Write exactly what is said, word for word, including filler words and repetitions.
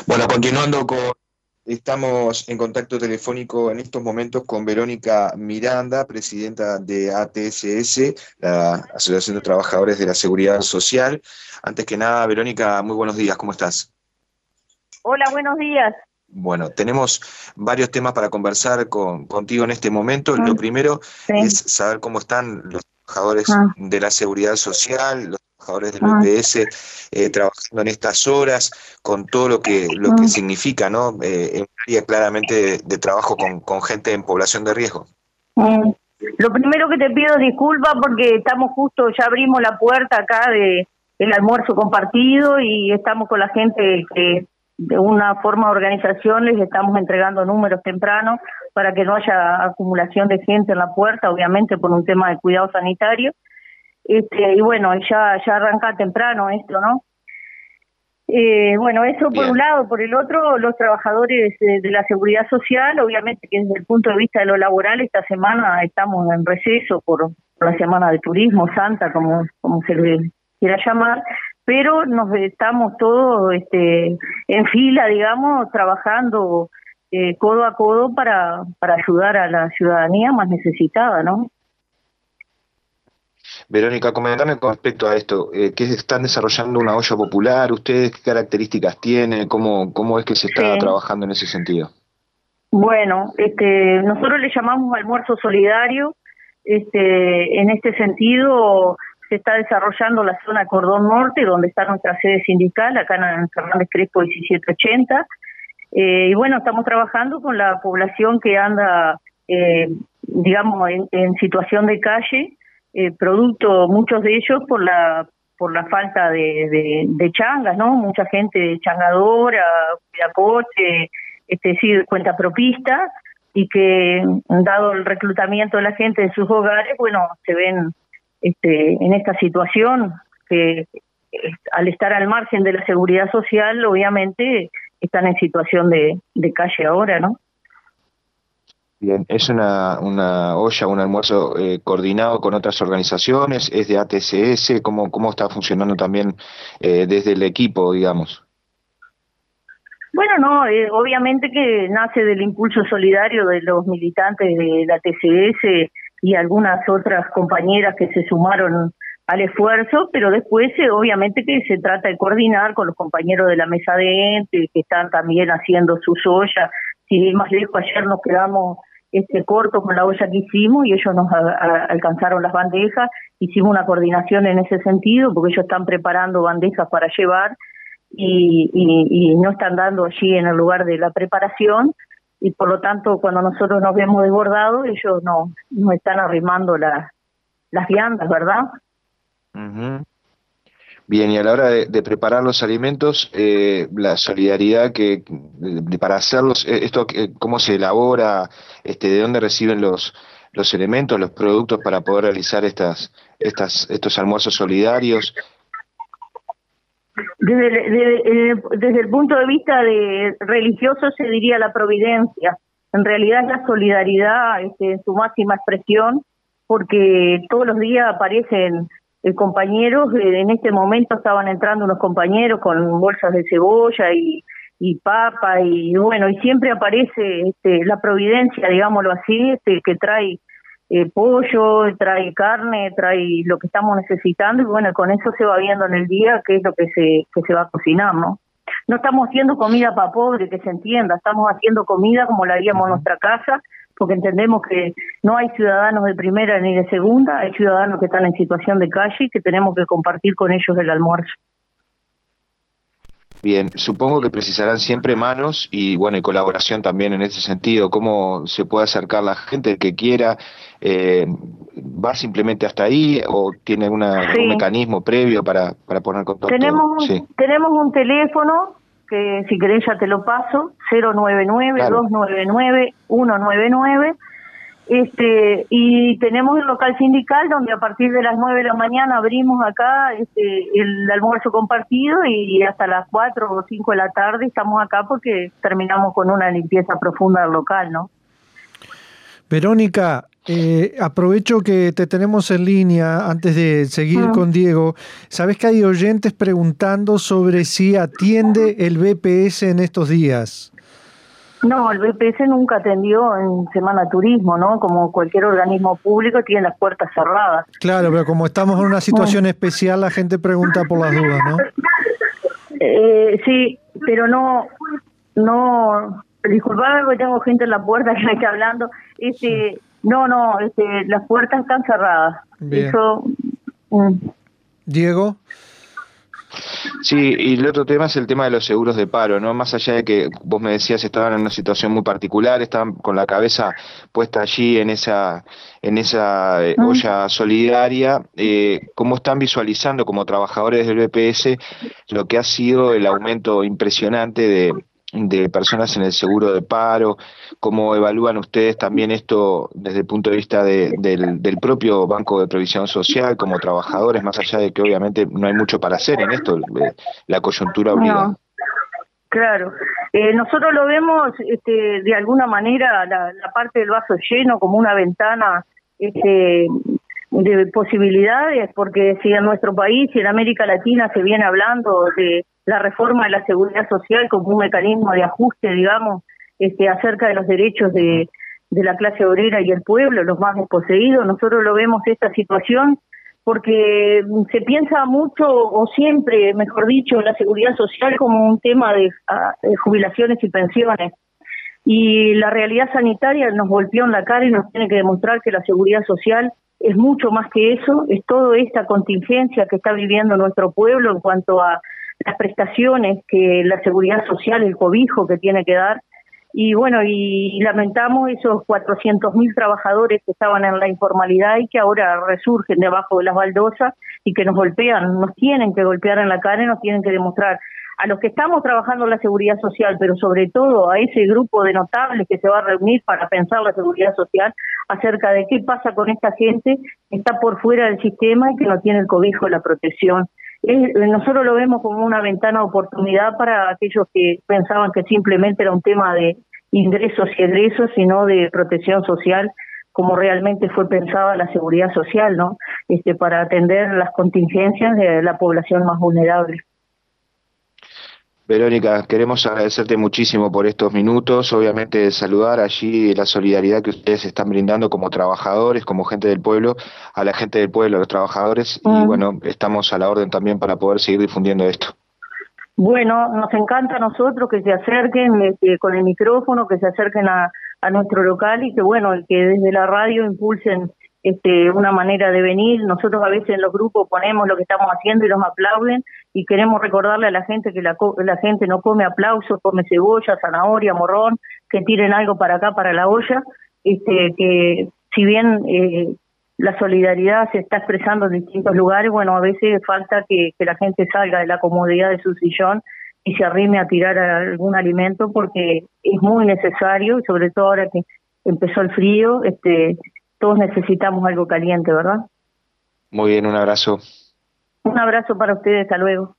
Bueno, continuando con, estamos en contacto telefónico en estos momentos con Verónica Miranda, presidenta de A T S S, la Asociación de Trabajadores de la Seguridad Social. Antes que nada, Verónica, muy buenos días, ¿cómo estás? Hola, buenos días. Bueno, tenemos varios temas para conversar con, contigo en este momento. Lo Mm, primero es sí. saber cómo están los trabajadores Ah, de la seguridad social, los trabajadores del ah, B P S, eh, trabajando en estas horas, con todo lo que, lo que mm, significa, ¿no? Eh, en un área claramente de, de trabajo con, con gente en población de riesgo. mm. Lo primero que te pido es disculpas porque estamos justo, ya abrimos la puerta acá de el almuerzo compartido y estamos con la gente que de una forma de organización les estamos entregando números temprano para que no haya acumulación de gente en la puerta, obviamente por un tema de cuidado sanitario. Este, y bueno, ya ya arranca temprano esto, ¿no? Eh, bueno, eso por un Bien. lado. Por el otro, los trabajadores de, de la seguridad social, obviamente que desde el punto de vista de lo laboral, esta semana estamos en receso por, por la semana de turismo, santa, como, como se le quiera llamar, pero nos estamos todos este, en fila, digamos, trabajando eh, codo a codo para, para ayudar a la ciudadanía más necesitada, ¿no? Verónica, comentame con respecto a esto. Eh, ¿qué están desarrollando una olla popular? ¿Ustedes qué características tiene? ¿Cómo, cómo es que se está Sí. trabajando en ese sentido? Bueno, este, nosotros le llamamos almuerzo solidario. Este, en este sentido, se está desarrollando la zona Cordón Norte, donde está nuestra sede sindical, acá en Fernández Crespo diecisiete ochenta. Eh, y bueno, estamos trabajando con la población que anda, eh, digamos, en, en situación de calle, eh, producto muchos de ellos por la por la falta de, de, de changas, ¿no? Mucha gente changadora, cuida coche, este, sí, cuenta propista, y que dado el reclutamiento de la gente de sus hogares, bueno, se ven este, en esta situación que eh, al estar al margen de la seguridad social, obviamente están en situación de, de calle ahora, ¿no? Bien, ¿es una, una olla, un almuerzo eh, coordinado con otras organizaciones? ¿Es de A T S S? ¿Cómo, cómo está funcionando también eh, desde el equipo, digamos? Bueno, no, eh, obviamente que nace del impulso solidario de los militantes de la T C S y algunas otras compañeras que se sumaron al esfuerzo, pero después eh, obviamente que se trata de coordinar con los compañeros de la mesa de ente que están también haciendo sus ollas. Si bien más lejos, ayer nos quedamos este cortos con la olla que hicimos y ellos nos a, a, alcanzaron las bandejas. Hicimos una coordinación en ese sentido porque ellos están preparando bandejas para llevar y, y, y no están dando allí en el lugar de la preparación, y por lo tanto cuando nosotros nos vemos desbordados ellos no nos están arrimando la, las viandas, ¿verdad? Ujú. Bien, y a la hora de, de preparar los alimentos, eh, la solidaridad que de- de- para hacerlos, eh, esto, eh, ¿cómo se elabora? Este, ¿de dónde reciben los, los elementos, los productos para poder realizar estas, estas, estos almuerzos solidarios? Desde, el- de- eh, desde el punto de vista de religioso se diría la providencia. En realidad es la solidaridad este, en su máxima expresión, porque todos los días aparecen eh, compañeros. Eh, en este momento estaban entrando unos compañeros con bolsas de cebolla y, y papa, y bueno, y siempre aparece este, la providencia, digámoslo así, este, que trae eh, pollo, trae carne, trae lo que estamos necesitando, y bueno, con eso se va viendo en el día qué es lo que se, que se va a cocinar, ¿no? No estamos haciendo comida para pobre, que se entienda, estamos haciendo comida como la haríamos en Ujú. nuestra casa, porque entendemos que no hay ciudadanos de primera ni de segunda, hay ciudadanos que están en situación de calle y que tenemos que compartir con ellos el almuerzo. Bien, supongo que precisarán siempre manos y bueno, y colaboración también en ese sentido. ¿Cómo se puede acercar la gente el que quiera? Eh, ¿Va simplemente hasta ahí o tiene una, algún Sí, mecanismo previo para, para poner tenemos contacto? Sí, un, tenemos un teléfono que si querés ya te lo paso, cero nueve nueve, claro. dos nueve nueve, uno nueve nueve. Este, y tenemos el local sindical donde a partir de las nueve de la mañana abrimos acá este, el almuerzo compartido, y hasta las cuatro o cinco de la tarde estamos acá porque terminamos con una limpieza profunda del local, ¿no? Verónica, eh, aprovecho que te tenemos en línea antes de seguir Mm. con Diego. Sabes que hay oyentes preguntando sobre si atiende el B P S en estos días. No, el B P S nunca atendió en Semana Turismo, ¿no? Como cualquier organismo público tiene las puertas cerradas. Claro, pero como estamos en una situación especial, la gente pregunta por las dudas, ¿no? Eh, sí, pero no, no, disculpame porque tengo gente en la puerta que me está hablando. Este, no, no, este, las puertas están cerradas. Bien. Eso. Mm. Diego. Sí, y el otro tema es el tema de los seguros de paro, ¿no? Más allá de que vos me decías estaban en una situación muy particular, estaban con la cabeza puesta allí en esa, en esa eh, olla solidaria, eh, ¿cómo están visualizando como trabajadores del B P S lo que ha sido el aumento impresionante de, de personas en el seguro de paro? ¿Cómo evalúan ustedes también esto desde el punto de vista de, del, del propio Banco de Previsión Social como trabajadores, más allá de que obviamente no hay mucho para hacer en esto, eh, la coyuntura obliga? No, claro. Eh, nosotros lo vemos este, de alguna manera la, la parte del vaso lleno como una ventana este, de posibilidades, porque si en nuestro país y en América Latina se viene hablando de la reforma de la seguridad social como un mecanismo de ajuste, digamos, este, acerca de los derechos de, de la clase obrera y el pueblo, los más desposeídos, nosotros lo vemos esta situación porque se piensa mucho, o siempre, mejor dicho, la seguridad social como un tema de, de jubilaciones y pensiones. Y la realidad sanitaria nos golpeó en la cara y nos tiene que demostrar que la seguridad social es mucho más que eso, es toda esta contingencia que está viviendo nuestro pueblo en cuanto a las prestaciones que la seguridad social, el cobijo que tiene que dar. Y bueno, y lamentamos esos cuatrocientos mil trabajadores que estaban en la informalidad y que ahora resurgen debajo de las baldosas y que nos golpean, nos tienen que golpear en la cara y nos tienen que demostrar a los que estamos trabajando en la seguridad social, pero sobre todo a ese grupo de notables que se va a reunir para pensar la seguridad social acerca de qué pasa con esta gente que está por fuera del sistema y que no tiene el cobijo de la protección. Es, nosotros lo vemos como una ventana de oportunidad para aquellos que pensaban que simplemente era un tema de ingresos y egresos, sino de protección social, como realmente fue pensada la seguridad social, ¿no? Este, para atender las contingencias de la población más vulnerable. Verónica, queremos agradecerte muchísimo por estos minutos, obviamente saludar allí la solidaridad que ustedes están brindando como trabajadores, como gente del pueblo, a la gente del pueblo, a los trabajadores, y Mm. bueno, estamos a la orden también para poder seguir difundiendo esto. Bueno, nos encanta a nosotros que se acerquen este, con el micrófono, que se acerquen a, a nuestro local y que bueno, que desde la radio impulsen este, una manera de venir. Nosotros a veces en los grupos ponemos lo que estamos haciendo y nos aplauden y queremos recordarle a la gente que la, la gente no come aplausos, come cebolla, zanahoria, morrón, que tiren algo para acá, para la olla, este, que si bien eh, la solidaridad se está expresando en distintos lugares, bueno, a veces falta que, que la gente salga de la comodidad de su sillón y se arrime a tirar algún alimento porque es muy necesario, y sobre todo ahora que empezó el frío, este, todos necesitamos algo caliente, ¿verdad? Muy bien, un abrazo. Un abrazo para ustedes, hasta luego.